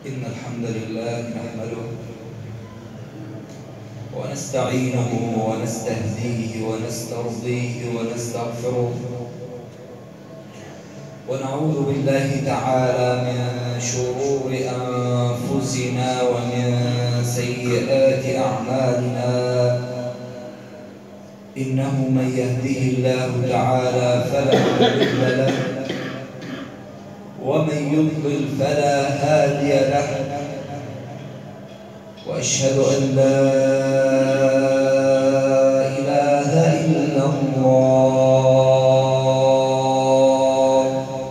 إن الحمد لله نحمده ونستعينه ونستهديه ونسترضيه ونستغفره، ونعوذ بالله تعالى من شرور أنفسنا ومن سيئات أعمالنا. إنه من يهده الله تعالى فلا مضل له، ومن يضلل فلا هادي له، وأشهد أن لا إله إلا الله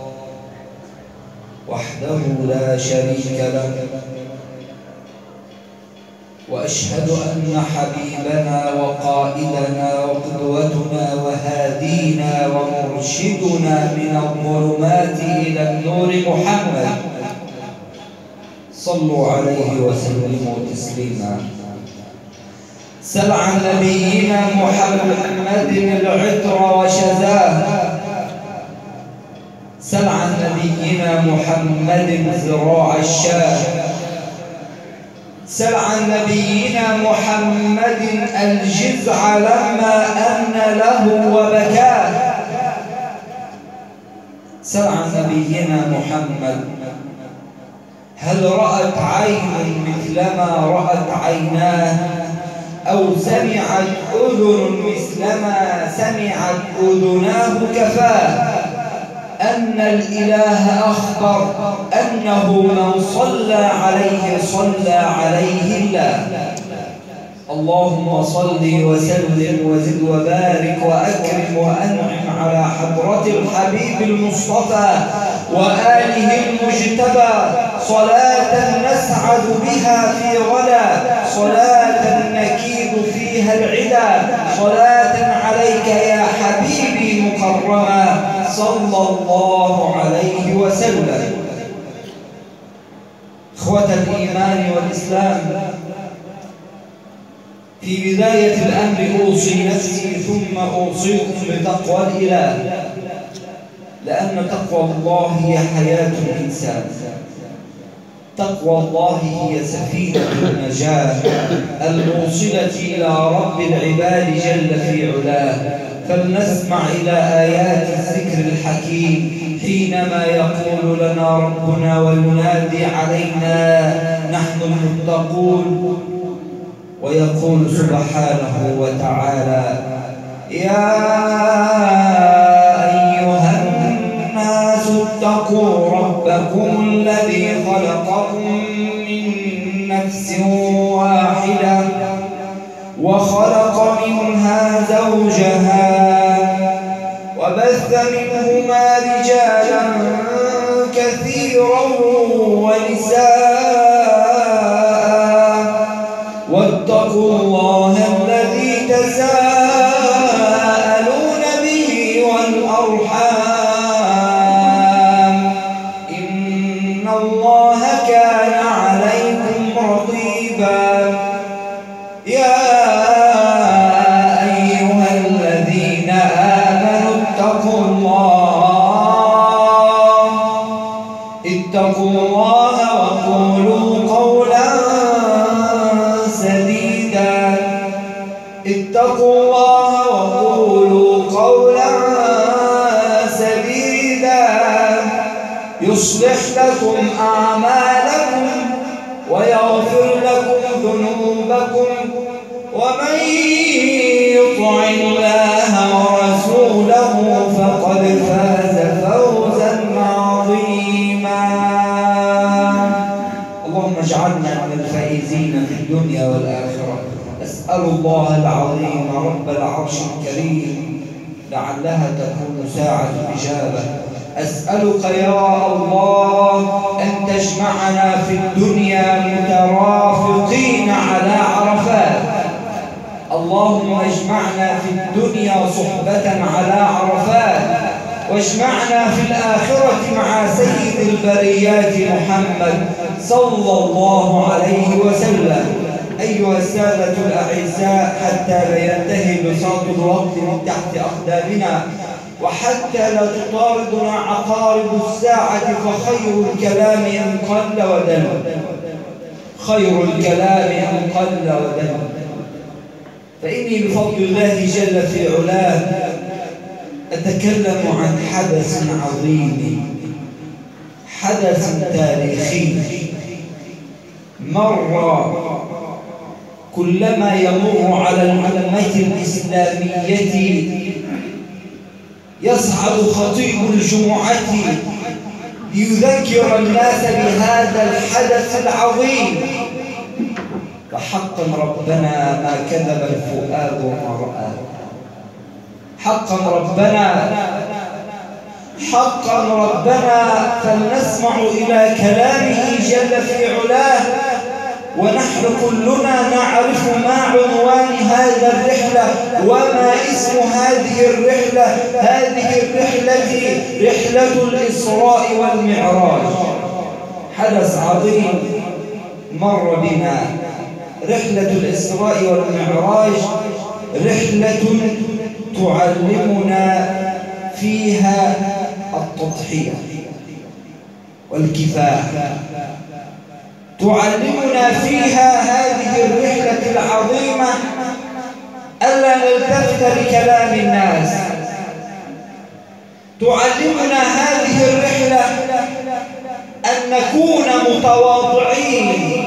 وحده لا شريك له، وأشهد أن حبيبنا وقائدنا وقدوتنا وهادينا ومرشدنا من الظلمات إلى النور محمد صلوا عليه وسلموا تسليما. سل عن نبينا محمد العطر وشذاه، سل عن نبينا محمد ذراع الشاه، سل عن نبينا محمد الجزع لما أن له وبكاه، سل عن نبينا محمد هل رأت عين مثلما رأت عيناه، أو سمعت أذن مثلما سمعت أذناه، كفاه أن الإله أخبر أنه من صلى عليه صلى عليه الله. اللهم صل وسلم وزد وبارك وأكرم وأنعم على حضرة الحبيب المصطفى وآله المجتبى، صلاة نسعد بها في غلا، صلاة نكيد فيها العلا، صلاة عليك يا حبيبي مكرما صلى الله عليه وسلم. إخوة الإيمان والإسلام، في بداية الأمر أوصي نفسي ثم أوصيكم بتقوى الإله، لأن تقوى الله هي حياة الإنسان، تقوى الله هي سفينة النجاة الموصلة إلى رب العباد جل في علاه. فلنسمع إلى آيات الذكر الحكيم حينما يقول لنا ربنا وينادي علينا نحن المتقون، ويقول سبحانه وتعالى: يا أيها الناس اتقوا ربكم الذي خلقكم من نفس واحدة وخلق منها زوجها وبث منهما رجالا كثيرا ونساء، واتقوا الله الذي تساءلون به والأرحام، إن الله كان عليكم رقيبا. يا أيها الذين آمنوا اتقوا الله وقولوا قولا سديدا، اتقوا الله وقولوا قولا سديدا يصلح لكم أعمالكم ويغفر لكم ذنوبكم، ومن يطع الله ورسوله فقد فاز فوزا عظيما. اللهم اجعلنا من الفائزين في الدنيا والآخرة. أسأل الله العظيم رب العرش الكريم لعلها تكون ساعة إجابة، أسألك يا الله أن تجمعنا في الدنيا مترافقين على عرفات. اللهم اجمعنا في الدنيا صحبة على عرفات، واجمعنا في الآخرة مع سيد البريات محمد صلى الله عليه وسلم. أيها السادة الأعزاء، حتى لا ينتهي بساط الوقت من تحت أقدامنا، وحتى لا تطاردنا عقارب الساعة، فخير الكلام إن قل ودل، خير الكلام أن قل ودل. فإني بفضل الله جل في علاه أتكلم عن حدث عظيم، حدث تاريخي مر كلما يمر على الأمة الإسلامية يصعد خطيب الجمعة ليذكر الناس بهذا الحدث العظيم. فحقا ربنا ما كذب الفؤاد وما رأى، حقا ربنا فلنسمع إلى كلامه جل في علاه، ونحن كلنا نعرف ما عنوان هذا الرحلة وما اسم هذه الرحلة. هذه الرحلة رحلة الإسراء والمعراج، حدث عظيم مر بنا. رحلة الإسراء والمعراج رحلة تعلمنا فيها التضحية والكفاح، تعلمنا فيها هذه الرحلة العظيمة ألا نلتفت لكلام الناس، تعلمنا هذه الرحلة أن نكون متواضعين،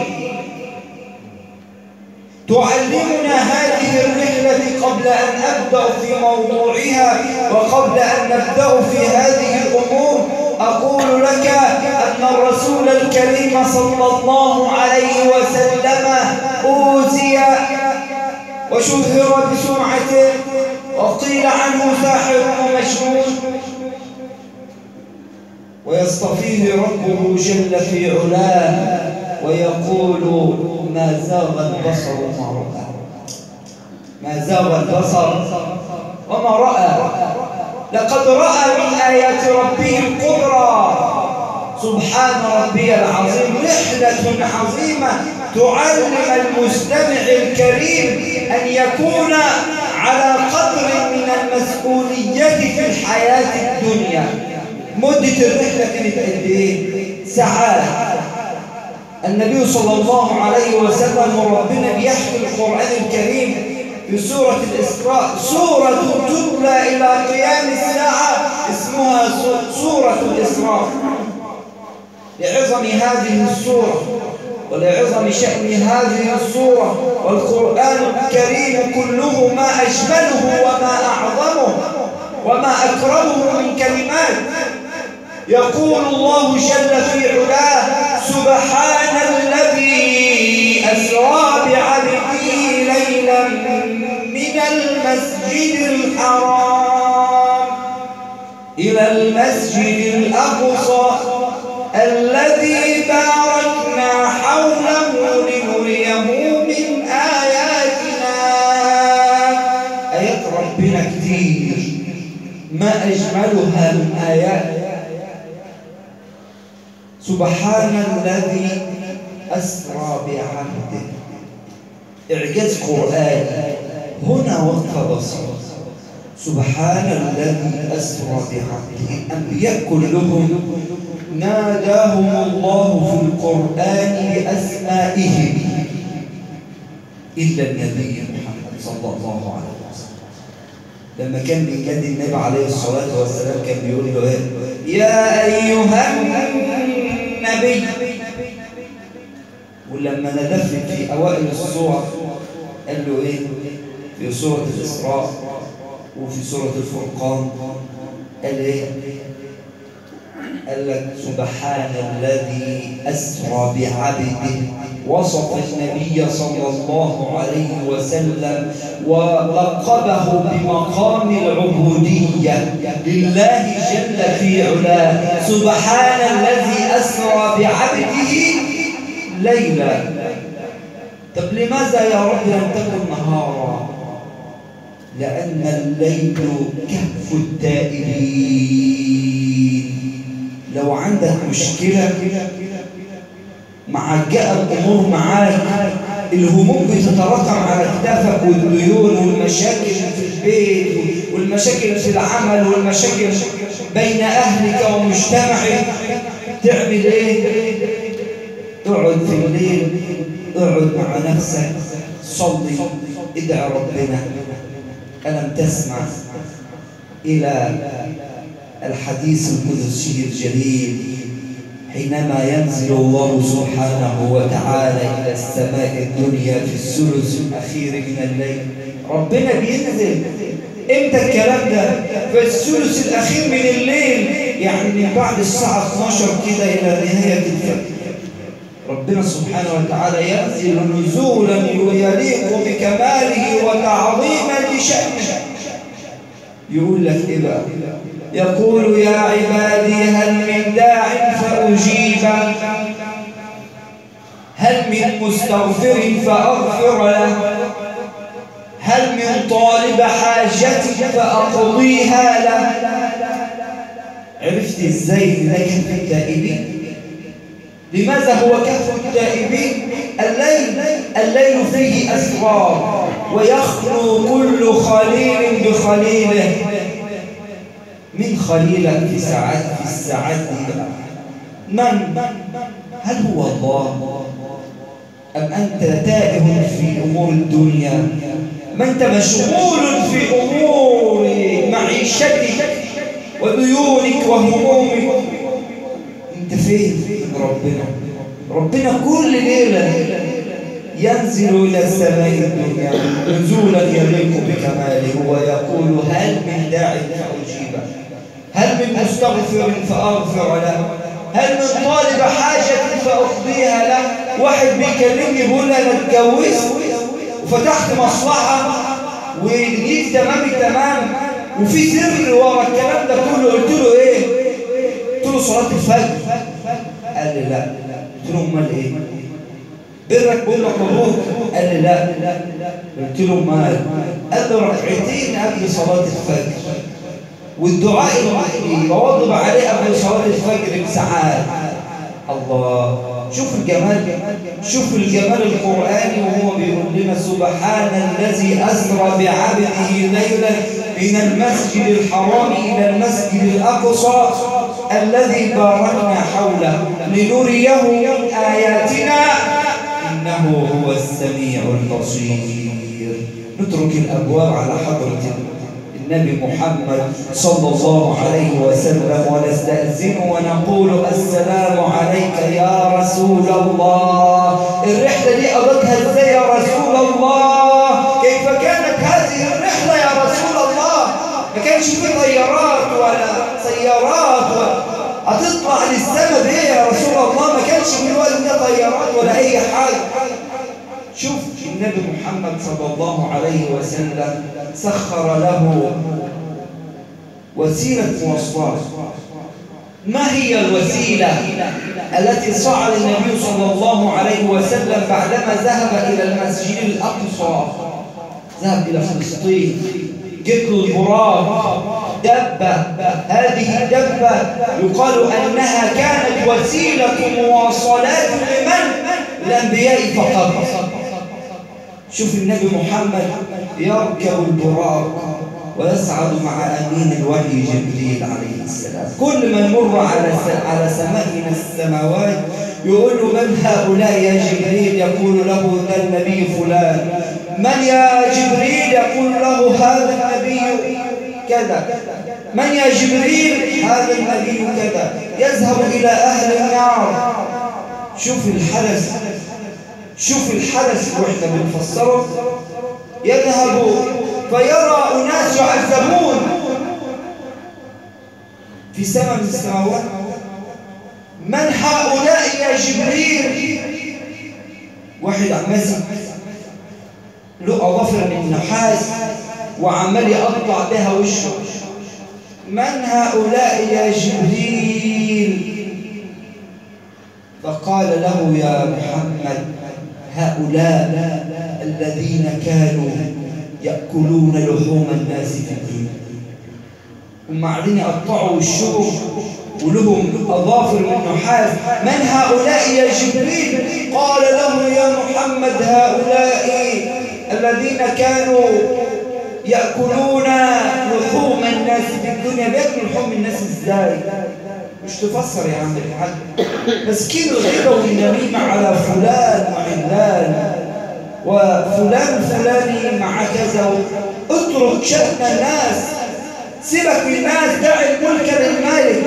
تعلمنا هذه الرحلة قبل أن أبدأ في موضوعها وقبل أن نبدأ في هذه الأمور أقول لك أن الرسول الكريم صلى الله عليه وسلم أوذي وشهر بسمعته وقيل عنه ساحر ومجنون، ويصطفيه ربه جل في علاه ويقول ما زاغ البصر وما رأى، ما زاغ البصر وما رأى، لقد رأى من آيات ربه الكبرى. سبحان ربي العظيم. رحلة عظيمة تعلم المستمع الكريم أن يكون على قدر من المسؤولية في الحياة الدنيا. مدة الرحلة كانت قد إيه؟ ساعات. النبي صلى الله عليه وسلم وربنا بيحكي القرآن الكريم في سورة الإسراء، سورة تتلى إلى قيام الساعة اسمها سورة الإسراء، لعظم هذه السورة ولعظم شأن هذه السورة. والقرآن الكريم كله ما أجمله وما أعظمه وما أكرمه من كلمات. يقول الله جل في علاه سبحان الذي أسرى بعبده ليلا من المسجد الحرام إلى المسجد الأقصى الذي باركنا حوله لنريه من آياتنا. آيات ربنا كتير ما أجملها من آيات. سبحان الذي أسرى بعبده، إعجاز قرآن. هنا وقف بصر. سبحان الذي أسرى بعبده. الأنبياء كلهم ناداهم الله في القرآن بأسمائهم إلا النبي محمد صلى الله عليه وسلم. لما كان بينادي النبي عليه الصلاة والسلام كان بيقول له إيه؟ يا أيها النبي. ولما ندف في أوائل السورة قال له إيه؟ في سورة الإسراء وفي سورة الفرقان قال إيه؟ قال لك سبحان الذي أسرى بعبده. وصف النبي صلى الله عليه وسلم ولقبه بمقام العبودية لله جل في علاه. سبحان الذي أسرى بعبده ليلا. طب لماذا يا رب لم تكن نهارا؟ لأن الليل كهف التائبين. لو عندك مشكلة معجقة الأمور معاك، الهموم بتتراكم على كتافك، والديون والمشاكل في البيت والمشاكل في العمل والمشاكل بين أهلك ومجتمعك، تعمل إيه؟ اقعد في الليل، اقعد مع نفسك، صلي، ادعي ربنا. ألم تسمع إلى الحديث القدسي الجليل حينما ينزل الله سبحانه وتعالى إلى السماء الدنيا في الثلث الأخير من الليل؟ ربنا بينزل امتى الكلام ده؟ في الثلث الأخير من الليل، يعني من بعد الساعة 12 كده إلى نهاية الفجر. ربنا سبحانه وتعالى ينزل نزولا يليق بكماله وتعظيما لشأنه. يقول لك إيه بقى؟ يقول يا عبادي هل من داع فأجيبه، هل من مستغفر فأغفر له، هل من طالب حاجة فأقضيها له. عرفت ازاي ده كهف التائبين؟ لماذا هو كهف التائبين؟ الليل فيه أسرار، ويخلو كل خليل بخليله. من خليلك في الساعات دي من؟ هل هو الله أم أنت تائه في أمور الدنيا؟ ما أنت مشغول في أمور معيشتك وديونك وهمومك. أنت فين ربنا؟ ربنا كل ليلة ينزل إلى السماء الدنيا نزولا يليق بكماله ويقول هل من داع فأجيبه، هل من مستغفر فأغفر له، هل من طالب حاجة فأقضيها له. واحد بيكلمني بيقول لي أنا اتجوزت وفتحت مصلحة ولقيت تمام التمام وفي سر ورا الكلام ده كله. قلت له إيه؟ قلت له صلاة الفجر. قال لي لا. قلت له أمال إيه؟ برك بقول لك مبروك. قال لي لا. قلت له أمال؟ قال لي ركعتين قبل صلاة الفجر، والدعاء اللي بواظب عليه قبل صلاة الفجر بساعات. الله، شوف الجمال، شوف الجمال القرآني وهو بيقول لنا سبحان الذي أسرى بعبده ليلا من المسجد الحرام إلى المسجد الأقصى الذي باركنا حوله لنريه من آياتنا إنه هو السميع البصير. نترك الأبواب على حضرة النبي محمد صلى الله عليه وسلم ونستأذنه ونقول السلام عليك يا رسول الله. الرحلة دي قضتها ازاي يا رسول الله؟ كيف كانت هذه الرحلة يا رسول الله؟ ما كانش في طيارات ولا سيارات هتطلع للسماء بايه يا رسول الله؟ ما كانش في الوقت ده طيارات ولا اي حاجة. شوف النبي محمد صلى الله عليه وسلم سخر له وسيلة مواصلات. ما هي الوسيلة التي صعد النبي صلى الله عليه وسلم بعدما ذهب إلى المسجد الأقصى؟ ذهب إلى فلسطين، جت له البراق، دبة. هذه الدبة يقال أنها كانت وسيلة مواصلات لمن؟ الأنبياء فقط. شوف النبي محمد يركب البراق ويصعد مع أمين الوحي جبريل عليه السلام. كل من مر على سماء من السماوات يقول له من هؤلاء يا جبريل؟ يقول له ده النبي فلان. من يا جبريل؟ يقول له هذا النبي كذا. من يا جبريل؟ هذا النبي كذا. يذهب إلى أهل النار. شوف الحدث، شوف الحدث واحنا بنفسره. يذهب فيرى أناس يعذبون في سماء من السماوات. من هؤلاء يا جبريل؟ واحد ماسك له أظافر من نحاس وعمال يقطع بها وشه. من هؤلاء يا جبريل؟ فقال له يا محمد هؤلاء الذين كانوا يأكلون لحوم الناس في الدين. هم قاعدين يقطعوا وشهم ولهم أظافر من نحاس. من هؤلاء يا جبريل؟ قال له يا محمد هؤلاء الذين كانوا يأكلون لحوم الناس في الدنيا. بيأكلوا لحوم الناس ازاي؟ مش تفسر يا عم الحاج. مسكين الغيبة والنميمة على فلان وعلان وفلان فلاني مع كذا. اترك شأن الناس، سيبك من الناس، دع الملك للمالك.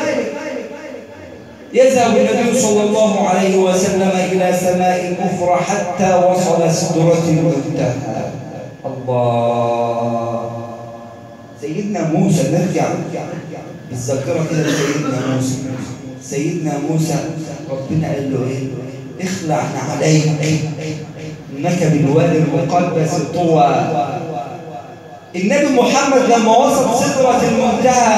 يذهب النبي صلى الله عليه وسلم إلى سماء أخرى حتى وصل سدرة المنتهى. الله. سيدنا موسى، نرجع بالذاكرة كده لسيدنا موسى. سيدنا موسى ربنا قال له ايه؟ اخلع عليك انك بالوادي المقدس طوى. النبي محمد لما وصل سدرة المنتهى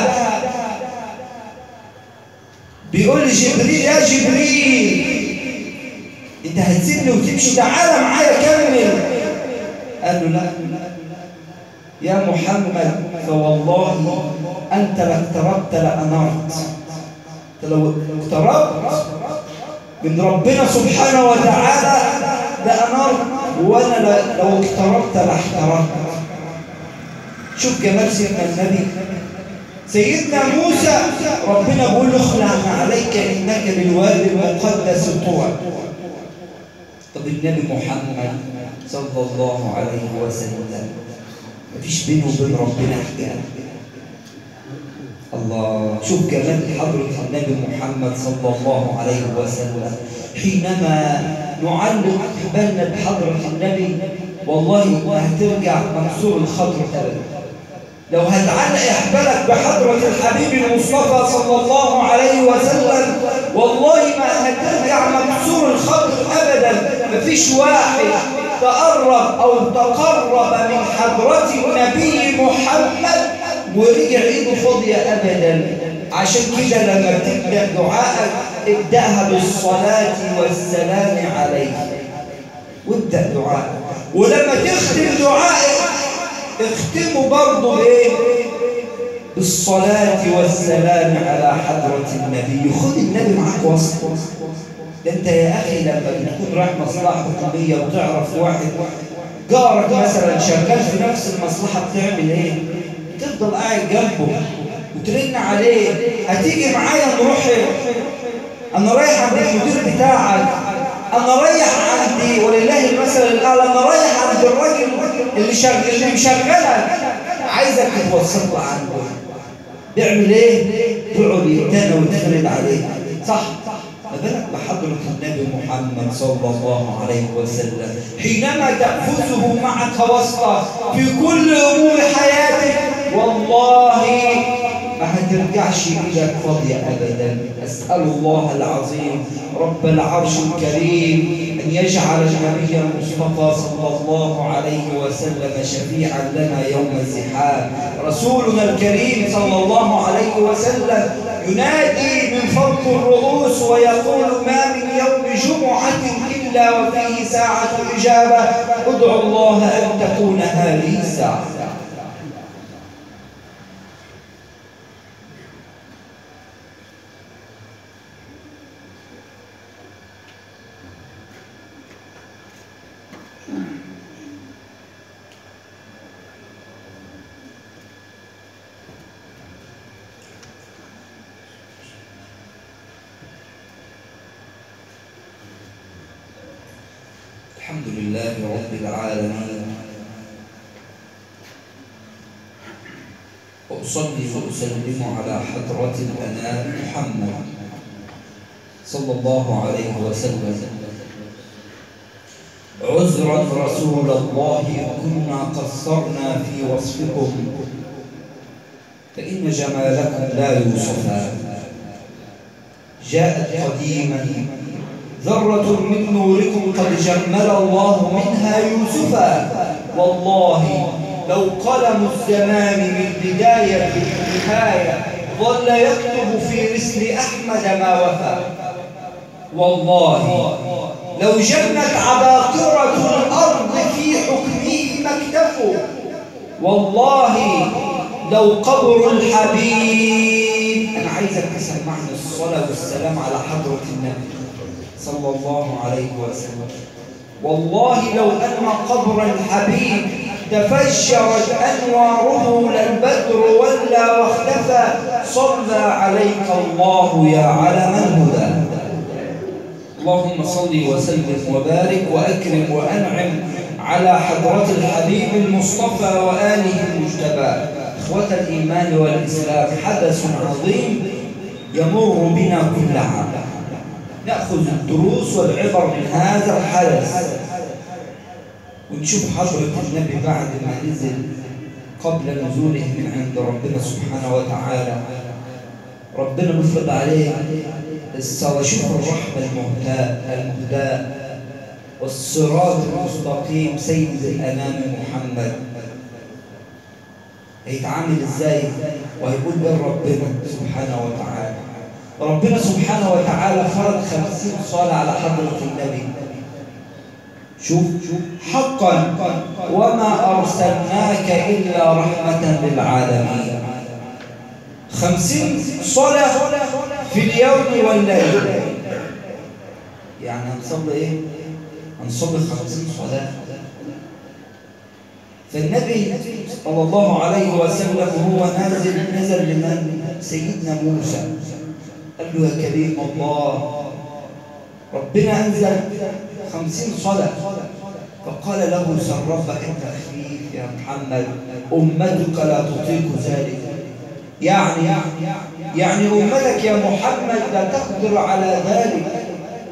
بيقول لجبريل يا جبريل انت هتسيبني وتمشي؟ تعالى معايا كمل. قال له لا يا محمد فوالله انت لو اقتربت لانرت. انت لو اقتربت من ربنا سبحانه وتعالى لانرت، وانا لو اقتربت لاحترقت. شوف جمال سيدنا النبي. سيدنا موسى ربنا بيقول له اخلع عليك انك بالوادي المقدس طوى. طب النبي محمد صلى الله عليه وسلم مفيش بينه وبين ربنا حجاب. الله. شوف جمال حضرة النبي محمد صلى الله عليه وسلم. حينما نعلق بالنا بحضرة النبي والله ما هترجع منصور الخطر ابدا. لو هتعلق احبالك بحضرة الحبيب المصطفى صلى الله عليه وسلم والله ما هترجع منصور الخطر ابدا. مفيش واحد تقرب او تقرب من حضرة النبي محمد ورجع ايده فاضية ابدا. عشان كده لما تبدأ دعائك ابدأها بالصلاة والسلام عليه، وابدأ دعائك. ولما تختم دعائك اختموا برضه بايه؟ بالصلاة والسلام على حضرة النبي. خد النبي معاك وسط. ده انت يا اخي لما بتكون رايح مصلحة حكومية وتعرف واحد جارك مثلا شغال في نفس المصلحة بتعمل ايه؟ تفضل قاعد جنبه وترن عليه هتيجي معايا نروح، انا رايح عند المدير بتاعك، انا رايح عندي ولله المثل الاعلى، انا رايح عند الراجل اللي مشغلك، عايزك تتوسط له عنده. بيعمل ايه؟ بيقعد يتنى ويتفرد عليه. صح؟ ما بالك بحضرة النبي محمد صلى الله عليه وسلم حينما تأخذه معك وسطه في كل امور حياتك والله ما هترجعش ايدك فاضية ابدا. اسأل الله العظيم رب العرش الكريم ان يجعل النبي المصطفى صلى الله عليه وسلم شفيعا لنا يوم الزحام. رسولنا الكريم صلى الله عليه وسلم ينادي من فوق الرؤوس ويقول ما من يوم جمعة إلا وفيه ساعة إجابة، ادعوا الله أن تكون هذه الساعة. الحمد لله رب العالمين، وأصلي وأسلم على حضرة الأنام محمد صلى الله عليه وسلم. عذرا رسول الله إن كنا قصرنا في وصفكم فإن جمالكم لا يوصفا. جاءت قديما ذرة من نوركم قد جمل الله منها يوسفا. والله لو قلم الزمان من بداية النهاية ظل يكتب في رسل أحمد ما وفى. والله لو جنت عباقرة الأرض في حكمه ما اكتفوا. والله لو قبر الحبيب، أنا عايزك تسمعني الصلاة والسلام على حضرة النبي صلى الله عليه وسلم. والله لو أن قبر الحبيب تفجرت أنواره للبدر ولا واختفى صلى عليك الله يا علم الهدى. اللهم صل وسلم وبارك وأكرم وأنعم على حضرة الحبيب المصطفى وآله المجتبى. إخوة الإيمان والإسلام، حدث عظيم يمر بنا كل عام، نأخذ الدروس والعبر من هذا الحدث، ونشوف حضرة النبي بعد ما نزل قبل نزوله من عند ربنا سبحانه وتعالى. ربنا بيفرض عليه الصلاة. شوف الرحمة المهداة والصراط المستقيم سيد الأنام محمد هيتعامل ازاي وهيقول بين ربنا سبحانه وتعالى. ربنا سبحانه وتعالى فرض 50 صلاة على حضرة النبي. شوف حقا وما أرسلناك إلا رحمة للعالمين. 50 صلاة في اليوم والليل. يعني هنصلي ايه؟ هنصلي 50 صلاة. فالنبي صلى الله عليه وسلم وهو نزل لمن؟ سيدنا موسى. قال له يا كريم الله، ربنا أنزل 50 صلاة. فقال له سرفك التخفيف يا محمد، أمتك لا تطيق ذلك. يعني أمتك يا محمد لا تقدر على ذلك.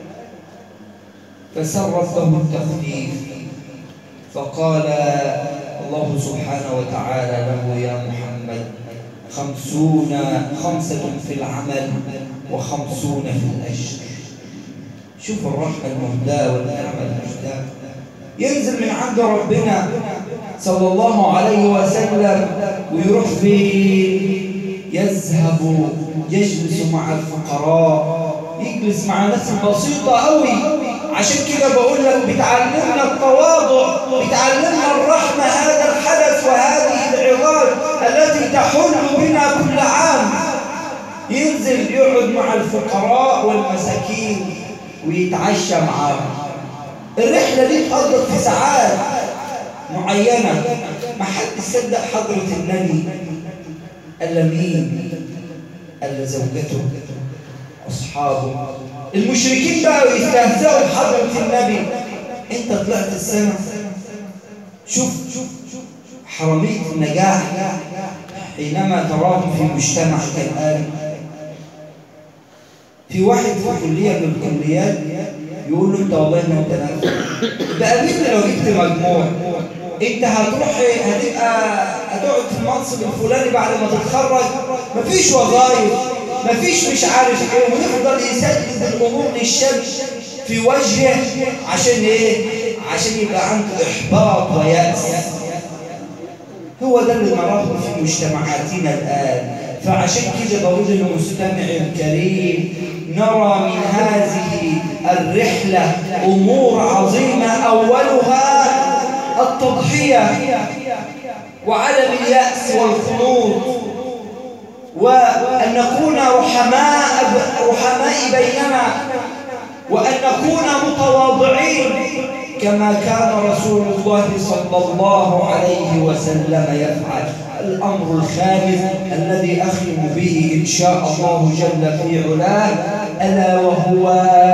فسرف له التخفيف. فقال الله سبحانه وتعالى له يا محمد 50 في العمل و50 في الأجر. شوف الرحمة المهداة والنعمة المهداة. ينزل من عند ربنا صلى الله عليه وسلم ويروح في يذهب يجلس مع الفقراء، يجلس مع ناس بسيطة قوي. عشان كده بقول لك بتعلمنا التواضع، بتعلمنا الرحمة. هذا الحدث وهذه العظات التي تحل بنا كل عام. ينزل يقعد مع الفقراء والمساكين ويتعشى معاهم. الرحلة دي تقضت في ساعات معينة. ما حد صدق حضرة النبي إلا مين؟ إلا زوجته، أصحابه. المشركين بقوا يستهزئوا بحضرة النبي. أنت طلعت السنة. شوف حرامية النجاح حينما تراهم في مجتمع كالآن. في واحد في كلية من الكليات يقول له انت والله ما انت نافع. بقى انت لو جبت مجموع انت هتقعد في المنصب الفلاني بعد ما تتخرج. مفيش وظائف، مفيش مش عارف ايه، ويفضل يسدد الامور للشمس في وجهه. عشان ايه؟ عشان يبقى عنده احباط ويأس. هو ده اللي نراه في مجتمعاتنا الان. فعشان كده بقول للمستمع الكريم نرى من هذه الرحلة أمور عظيمة. أولها التضحية وعدم اليأس والخلود، وأن نكون رحماء بيننا، وأن نكون متواضعين كما كان رسول الله صلى الله عليه وسلم يفعل. الأمر الخامس الذي أختم به إن شاء الله جل في علاه ألا وهو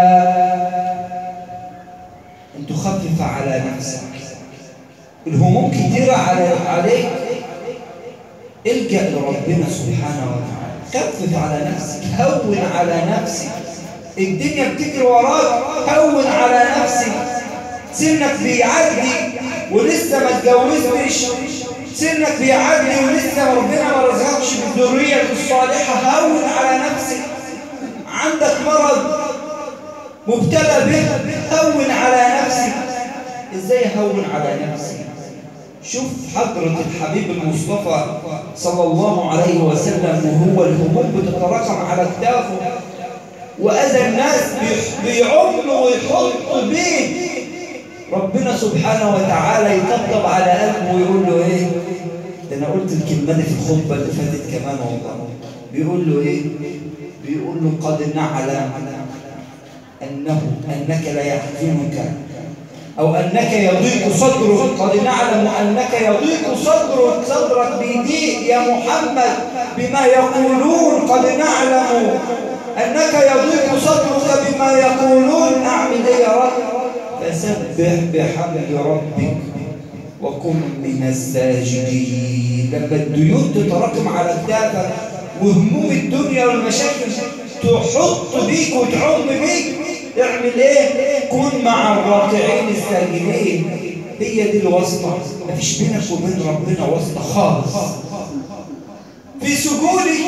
أن تخفف على نفسك. الهموم كتيرة عليك، الجأ لربنا سبحانه وتعالى. خفف على نفسك، هون على نفسك. الدنيا بتجري وراك، هون على نفسك. سنك بيعدي ولسه ما اتجوزتش، سنك بيعدي ولسه ربنا ما رزقكش بالذرية الصالحة. هون على نفسك. عندك مرض مبتلى به، هون على نفسك. ازاي هون على نفسك؟ شوف حضرة الحبيب المصطفى صلى الله عليه وسلم وهو الهموم بتتراكم على كتافه، وأذى الناس بيعم ويحط بيه. ربنا سبحانه وتعالى يطبطب على قلبه ويقول له ايه؟ ده انا قلت الكلمه دي في الخطبه اللي فاتت كمان والله. بيقول له ايه؟ بيقول له قد نعلم انك لا يحزنك أو أنك يضيق صدرك، قد نعلم أنك يضيق صدرك بضيق يا محمد بما يقولون، قد نعلم أنك يضيق صدرك بما يقولون. أعمل إيه يا رب؟ فسبح بحمد ربك وكن من الساجدين. لما الديون تتراكم على كتافك وهموم الدنيا والمشاكل تحط بيك وتعم بيك، اعمل ايه؟ كن مع الراكعين الساجدين. هي دي الواسطة، مفيش بينك وبين ربنا واسطة خالص. في سجودك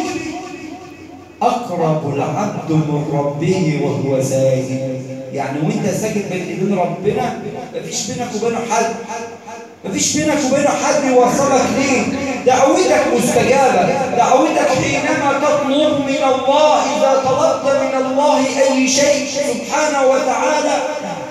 أقرب العبد من ربه وهو ساجد، يعني وانت ساجد بين ايدين ربنا مفيش بينك وبينه حد، مفيش بينك وبينه حد يوصلك ليه. دعوتك مستجابة، دعوتك حينما تطلب من الله، إذا طلبت من الله أي شيء سبحانه وتعالى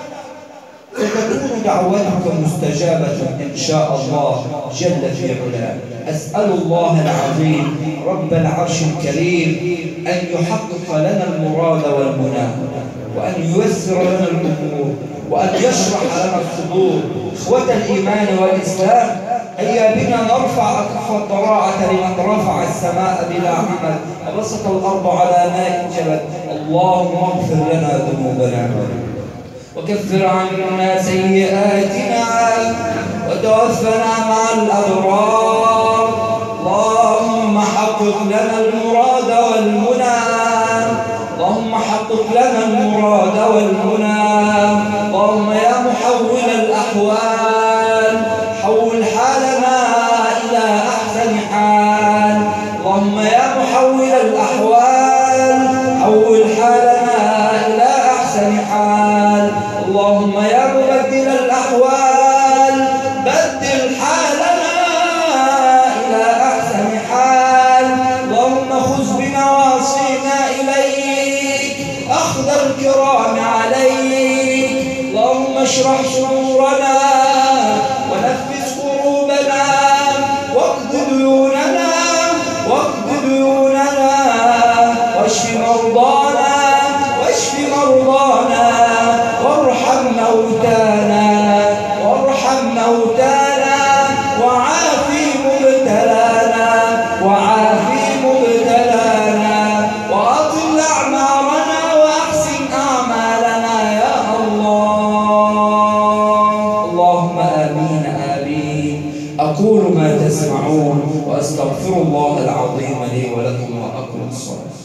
ستكون دعوتك مستجابة إن شاء الله جل في علاه. أسأل الله العظيم رب العرش الكريم أن يحقق لنا المراد والمنى، وأن ييسر لنا الأمور، وأن يشرح لنا الصدور. إخوة الإيمان والإسلام، هيا بنا نرفع أكف الضراعة لمن رفع السماء بلا عمل وبسط الأرض على ماء جبل. اللهم اغفر لنا ذنوبنا وكفر عنا سيئاتنا وتوفنا مع الأبرار. اللهم حقق لنا المراد والمنى، اللهم حقق لنا المراد والمنى. اللهم يا محول الأحوال حول حالنا إلى أحسن حال. اللهم يا محول الأحوال حول حالنا إلى أحسن حال. اللهم يا مبدل الأحوال بدل حالنا إلى أحسن حال. اللهم خذ بنواصينا إليك أخذ الكرام عليك. اللهم اشرح صدورنا ونفس كروبنا واقض ديوننا واشف مرضانا وارحم موتانا وعافي مبتلانا وأطل أعمارنا وأحسن أعمالنا يا الله. اللهم آمين آمين. أقول ما تسمعون وأستغفر الله العظيم لي ولكم وأقم الصلاة.